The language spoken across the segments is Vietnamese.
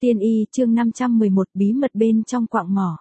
Tiên y chương 511 bí mật bên trong quạng mỏ.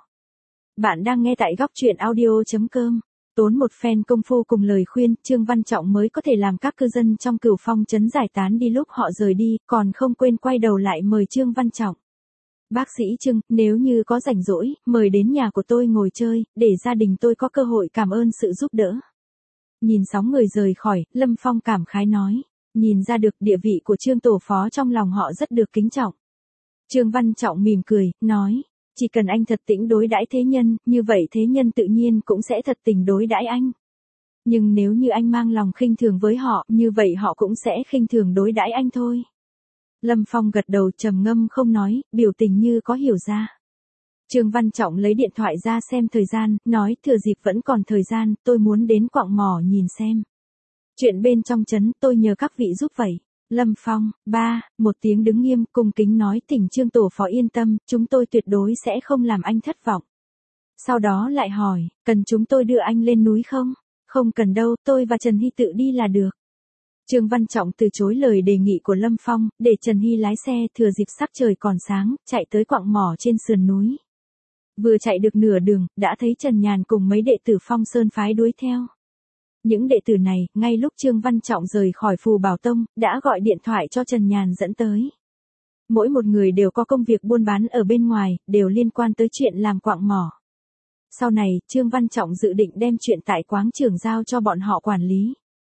Bạn đang nghe tại góc truyện audio.com. Tốn một phen công phu cùng lời khuyên, Trương Văn Trọng mới có thể làm các cư dân trong Cửu Phong trấn giải tán đi lúc họ rời đi, còn không quên quay đầu lại mời Trương Văn Trọng. Bác sĩ Trương, nếu như có rảnh rỗi, mời đến nhà của tôi ngồi chơi, để gia đình tôi có cơ hội cảm ơn sự giúp đỡ. Nhìn sóng người rời khỏi, Lâm Phong cảm khái nói. Nhìn ra được địa vị của Trương tổ phó trong lòng họ rất được kính trọng. Trương Văn Trọng mỉm cười, nói, chỉ cần anh thật tĩnh đối đãi thế nhân, như vậy thế nhân tự nhiên cũng sẽ thật tình đối đãi anh. Nhưng nếu như anh mang lòng khinh thường với họ, như vậy họ cũng sẽ khinh thường đối đãi anh thôi. Lâm Phong gật đầu trầm ngâm không nói, biểu tình như có hiểu ra. Trương Văn Trọng lấy điện thoại ra xem thời gian, nói thừa dịp vẫn còn thời gian, tôi muốn đến quạng mỏ nhìn xem. Chuyện bên trong trấn tôi nhờ các vị giúp vậy. Lâm Phong, một tiếng đứng nghiêm cung kính nói thỉnh Trương tổ phó yên tâm, chúng tôi tuyệt đối sẽ không làm anh thất vọng. Sau đó lại hỏi, cần chúng tôi đưa anh lên núi không? Không cần đâu, tôi và Trần Hy tự đi là được. Trương Văn Trọng từ chối lời đề nghị của Lâm Phong, để Trần Hy lái xe thừa dịp sắc trời còn sáng, chạy tới quạng mỏ trên sườn núi. Vừa chạy được nửa đường, đã thấy Trần Nhàn cùng mấy đệ tử Phong Sơn phái đuổi theo. Những đệ tử này, ngay lúc Trương Văn Trọng rời khỏi Phù Bảo Tông, đã gọi điện thoại cho Trần Nhàn dẫn tới. Mỗi một người đều có công việc buôn bán ở bên ngoài, đều liên quan tới chuyện làm quạng mỏ. Sau này, Trương Văn Trọng dự định đem chuyện tại quáng trường giao cho bọn họ quản lý.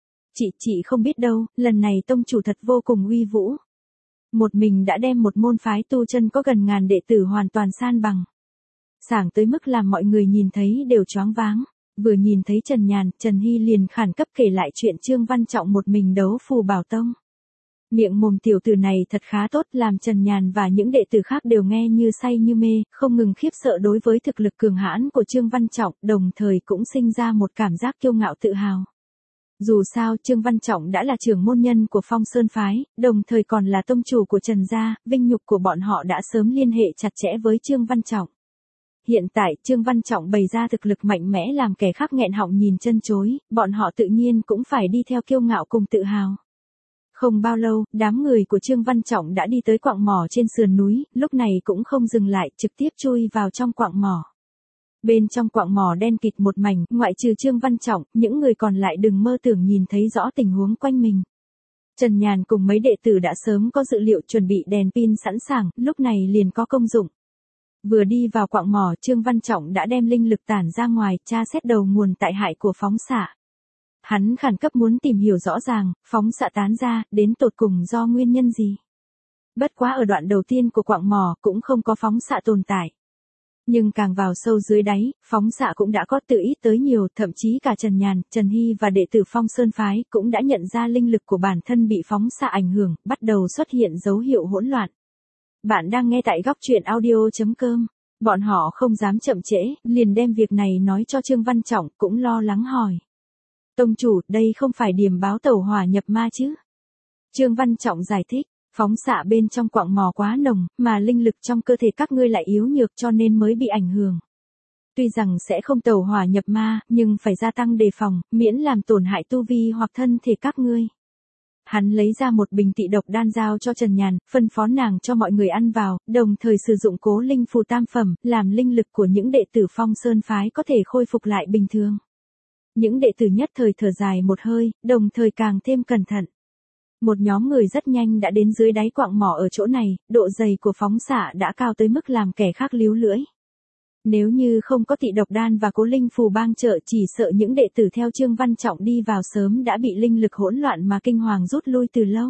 Chị không biết đâu, lần này tông chủ thật vô cùng uy vũ. Một mình đã đem một môn phái tu chân có gần ngàn đệ tử hoàn toàn san bằng. Sảng tới mức làm mọi người nhìn thấy đều choáng váng. Vừa nhìn thấy Trần Nhàn, Trần Hy liền khẩn cấp kể lại chuyện Trương Văn Trọng một mình đấu Phù Bảo Tông. Miệng mồm tiểu tử này thật khá tốt, làm Trần Nhàn và những đệ tử khác đều nghe như say như mê, không ngừng khiếp sợ đối với thực lực cường hãn của Trương Văn Trọng, đồng thời cũng sinh ra một cảm giác kiêu ngạo tự hào. Dù sao Trương Văn Trọng đã là trưởng môn nhân của Phong Sơn Phái, đồng thời còn là tông chủ của Trần gia, vinh nhục của bọn họ đã sớm liên hệ chặt chẽ với Trương Văn Trọng. Hiện tại, Trương Văn Trọng bày ra thực lực mạnh mẽ làm kẻ khác nghẹn họng nhìn chân chối, bọn họ tự nhiên cũng phải đi theo kiêu ngạo cùng tự hào. Không bao lâu, đám người của Trương Văn Trọng đã đi tới quạng mỏ trên sườn núi, lúc này cũng không dừng lại, trực tiếp chui vào trong quạng mỏ. Bên trong quạng mỏ đen kịt một mảnh, ngoại trừ Trương Văn Trọng, những người còn lại đừng mơ tưởng nhìn thấy rõ tình huống quanh mình. Trần Nhàn cùng mấy đệ tử đã sớm có dự liệu chuẩn bị đèn pin sẵn sàng, lúc này liền có công dụng. Vừa đi vào quạng mỏ, Trương Văn Trọng đã đem linh lực tản ra ngoài, tra xét đầu nguồn tại hại của phóng xạ. Hắn khẩn cấp muốn tìm hiểu rõ ràng, phóng xạ tán ra, đến tột cùng do nguyên nhân gì. Bất quá ở đoạn đầu tiên của quạng mỏ cũng không có phóng xạ tồn tại. Nhưng càng vào sâu dưới đáy, phóng xạ cũng đã có từ ít tới nhiều, thậm chí cả Trần Nhàn, Trần Hy và đệ tử Phong Sơn Phái cũng đã nhận ra linh lực của bản thân bị phóng xạ ảnh hưởng, bắt đầu xuất hiện dấu hiệu hỗn loạn. Bạn đang nghe tại góc truyện audio.com. Bọn họ không dám chậm trễ, liền đem việc này nói cho Trương Văn Trọng, cũng lo lắng hỏi. Tông chủ, đây không phải điểm báo tẩu hỏa nhập ma chứ? Trương Văn Trọng giải thích, phóng xạ bên trong quạng mỏ quá nồng, mà linh lực trong cơ thể các ngươi lại yếu nhược cho nên mới bị ảnh hưởng. Tuy rằng sẽ không tẩu hỏa nhập ma, nhưng phải gia tăng đề phòng, miễn làm tổn hại tu vi hoặc thân thể các ngươi. Hắn lấy ra một bình tị độc đan giao cho Trần Nhàn, phân phó nàng cho mọi người ăn vào, đồng thời sử dụng cố linh phù tam phẩm, làm linh lực của những đệ tử Phong Sơn Phái có thể khôi phục lại bình thường. Những đệ tử nhất thời thở dài một hơi, đồng thời càng thêm cẩn thận. Một nhóm người rất nhanh đã đến dưới đáy quạng mỏ ở chỗ này, độ dày của phóng xạ đã cao tới mức làm kẻ khác líu lưỡi. Nếu như không có tị độc đan và cố linh phù bang trợ, chỉ sợ những đệ tử theo Trương Văn Trọng đi vào sớm đã bị linh lực hỗn loạn mà kinh hoàng rút lui từ lâu.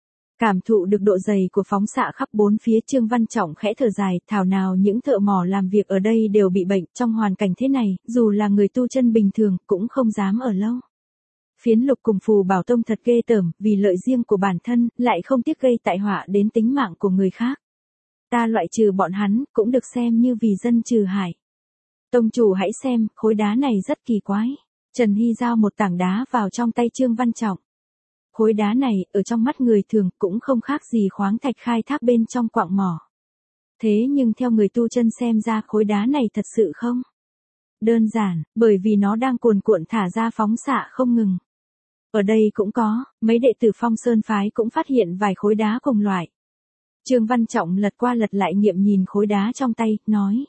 Cảm thụ được độ dày của phóng xạ khắp bốn phía, Trương Văn Trọng khẽ thở dài, thảo nào những thợ mỏ làm việc ở đây đều bị bệnh, trong hoàn cảnh thế này, dù là người tu chân bình thường, cũng không dám ở lâu. Phiến Lục cùng Phù Bảo Tông thật ghê tởm, vì lợi riêng của bản thân, lại không tiếc gây tai họa đến tính mạng của người khác. Ta loại trừ bọn hắn, cũng được xem như vì dân trừ hại. Tông chủ hãy xem, khối đá này rất kỳ quái. Trần Hy giao một tảng đá vào trong tay Trương Văn Trọng. Khối đá này, ở trong mắt người thường, cũng không khác gì khoáng thạch khai thác bên trong quạng mỏ. Thế nhưng theo người tu chân xem ra khối đá này thật sự không? Đơn giản, bởi vì nó đang cuồn cuộn thả ra phóng xạ không ngừng. Ở đây cũng có, mấy đệ tử Phong Sơn Phái cũng phát hiện vài khối đá cùng loại. Trương Văn Trọng lật qua lật lại nghiệm nhìn khối đá trong tay, nói.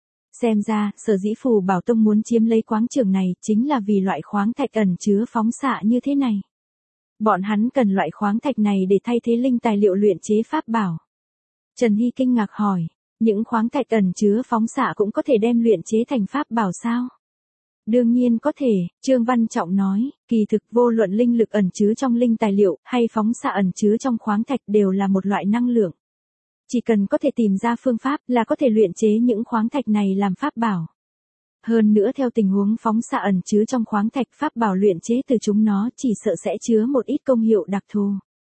Xem ra, sở dĩ Phù Bảo Tông muốn chiếm lấy quáng trường này chính là vì loại khoáng thạch ẩn chứa phóng xạ như thế này. Bọn hắn cần loại khoáng thạch này để thay thế linh tài liệu luyện chế pháp bảo. Trần Hy kinh ngạc hỏi, những khoáng thạch ẩn chứa phóng xạ cũng có thể đem luyện chế thành pháp bảo sao? Đương nhiên có thể, Trương Văn Trọng nói, kỳ thực vô luận linh lực ẩn chứa trong linh tài liệu hay phóng xạ ẩn chứa trong khoáng thạch đều là một loại năng lượng. Chỉ cần có thể tìm ra phương pháp là có thể luyện chế những khoáng thạch này làm pháp bảo. Hơn nữa theo tình huống phóng xạ ẩn chứa trong khoáng thạch pháp bảo luyện chế từ chúng nó chỉ sợ sẽ chứa một ít công hiệu đặc thù.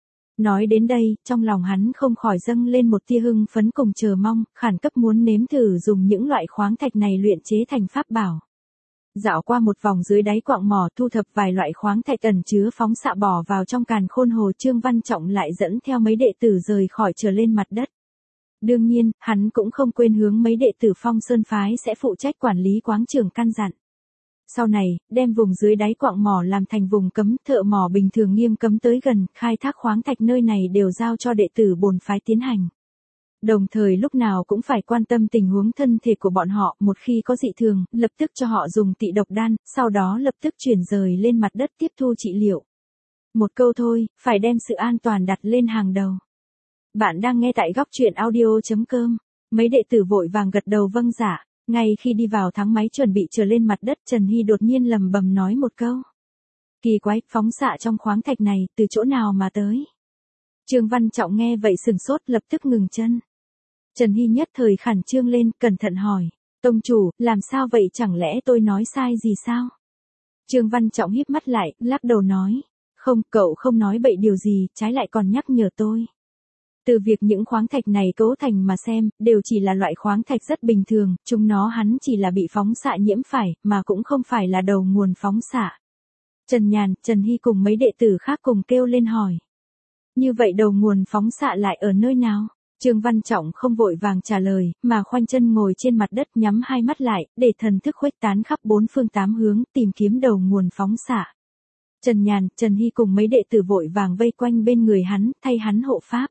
Nói đến đây, trong lòng hắn không khỏi dâng lên một tia hưng phấn cùng chờ mong, khẩn cấp muốn nếm thử dùng những loại khoáng thạch này luyện chế thành pháp bảo. Dạo qua một vòng dưới đáy quặng mỏ thu thập vài loại khoáng thạch ẩn chứa phóng xạ bỏ vào trong càn khôn hồ, Trương Văn Trọng lại dẫn theo mấy đệ tử rời khỏi trở lên mặt đất. Đương nhiên, hắn cũng không quên hướng mấy đệ tử Phong Sơn phái sẽ phụ trách quản lý quáng trường căn dặn. Sau này, đem vùng dưới đáy quặng mỏ làm thành vùng cấm, thợ mỏ bình thường nghiêm cấm tới gần, khai thác khoáng thạch nơi này đều giao cho đệ tử bổn phái tiến hành. Đồng thời lúc nào cũng phải quan tâm tình huống thân thể của bọn họ, một khi có dị thường, lập tức cho họ dùng tị độc đan, sau đó lập tức chuyển rời lên mặt đất tiếp thu trị liệu. Một câu thôi, phải đem sự an toàn đặt lên hàng đầu. Bạn đang nghe tại góc truyện audio.com. Mấy đệ tử vội vàng gật đầu vâng dạ. Ngay khi đi vào thang máy chuẩn bị trở lên mặt đất, Trần Hy đột nhiên lầm bầm nói một câu. Kỳ quái, phóng xạ trong khoáng thạch này, từ chỗ nào mà tới? Trương Văn Trọng nghe vậy sừng sốt, lập tức ngừng chân. Trần Hy nhất thời khẩn trương lên, cẩn thận hỏi. Tông chủ, làm sao vậy, chẳng lẽ tôi nói sai gì sao? Trương Văn Trọng híp mắt lại, lắc đầu nói. Không, cậu không nói bậy điều gì, trái lại còn nhắc nhở tôi. Từ việc những khoáng thạch này cấu thành mà xem, đều chỉ là loại khoáng thạch rất bình thường, chúng nó hắn chỉ là bị phóng xạ nhiễm phải, mà cũng không phải là đầu nguồn phóng xạ. Trần Nhàn, Trần Hy cùng mấy đệ tử khác cùng kêu lên hỏi. Như vậy đầu nguồn phóng xạ lại ở nơi nào? Trương Văn Trọng không vội vàng trả lời, mà khoanh chân ngồi trên mặt đất nhắm hai mắt lại, để thần thức khuếch tán khắp bốn phương tám hướng, tìm kiếm đầu nguồn phóng xạ. Trần Nhàn, Trần Hy cùng mấy đệ tử vội vàng vây quanh bên người hắn, thay hắn hộ pháp.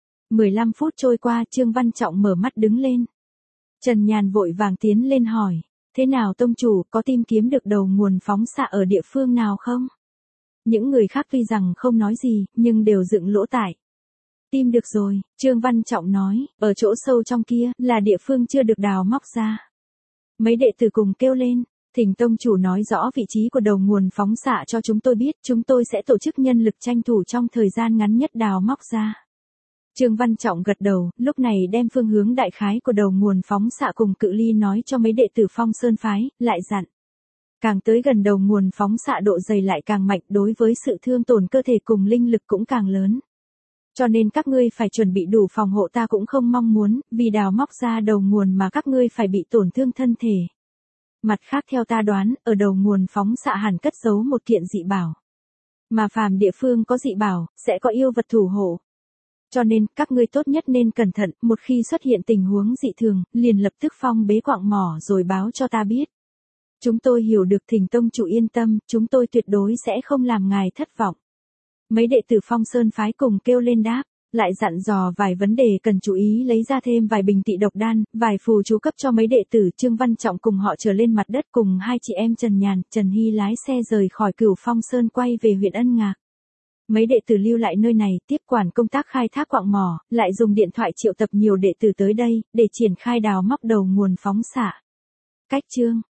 15 phút trôi qua, Trương Văn Trọng mở mắt đứng lên. Trần Nhàn vội vàng tiến lên hỏi, thế nào tông chủ, có tìm kiếm được đầu nguồn phóng xạ ở địa phương nào không? Những người khác tuy rằng không nói gì, nhưng đều dựng lỗ tai. Tìm được rồi, Trương Văn Trọng nói, ở chỗ sâu trong kia, là địa phương chưa được đào móc ra. Mấy đệ tử cùng kêu lên, thỉnh tông chủ nói rõ vị trí của đầu nguồn phóng xạ cho chúng tôi biết, chúng tôi sẽ tổ chức nhân lực tranh thủ trong thời gian ngắn nhất đào móc ra. Trương Văn Trọng gật đầu, lúc này đem phương hướng đại khái của đầu nguồn phóng xạ cùng cự ly nói cho mấy đệ tử Phong Sơn phái, lại dặn. Càng tới gần đầu nguồn phóng xạ độ dày lại càng mạnh, đối với sự thương tổn cơ thể cùng linh lực cũng càng lớn. Cho nên các ngươi phải chuẩn bị đủ phòng hộ, ta cũng không mong muốn, vì đào móc ra đầu nguồn mà các ngươi phải bị tổn thương thân thể. Mặt khác theo ta đoán, ở đầu nguồn phóng xạ hẳn cất giấu một kiện dị bảo. Mà phàm địa phương có dị bảo, sẽ có yêu vật thủ hộ. Cho nên, các ngươi tốt nhất nên cẩn thận, một khi xuất hiện tình huống dị thường, liền lập tức phong bế quặng mỏ rồi báo cho ta biết. Chúng tôi hiểu được, thỉnh tông chủ yên tâm, chúng tôi tuyệt đối sẽ không làm ngài thất vọng. Mấy đệ tử Phong Sơn phái cùng kêu lên đáp, lại dặn dò vài vấn đề cần chú ý, lấy ra thêm vài bình tị độc đan, vài phù chú cấp cho mấy đệ tử. Trương Văn Trọng cùng họ trở lên mặt đất, cùng hai chị em Trần Nhàn, Trần Hy lái xe rời khỏi Cửu Phong Sơn quay về huyện Ân Ngạc. Mấy đệ tử lưu lại nơi này, tiếp quản công tác khai thác quặng mỏ, lại dùng điện thoại triệu tập nhiều đệ tử tới đây, để triển khai đào móc đầu nguồn phóng xạ. Cách chương